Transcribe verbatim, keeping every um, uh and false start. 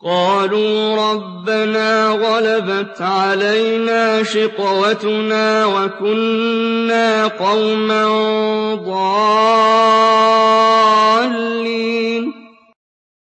قَالُوا رَبَّنَا غَلَبَتْ عَلَيْنَا شِقْوَتُنَا وَكُنَّا قَوْمًا ضَالِّينَ